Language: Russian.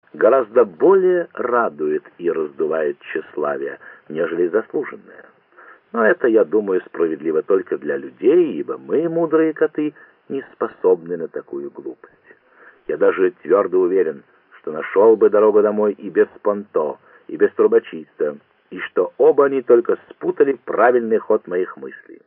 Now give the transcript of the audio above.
гораздо более радует и раздувает тщеславие, нежели заслуженное. Но это, я думаю, справедливо только для людей, ибо мы, мудрые коты, не способны на такую глупость. Я даже твердо уверен, что нашел бы дорогу домой и без понто, и без трубочиста, и что оба они только спутали правильный ход моих мыслей.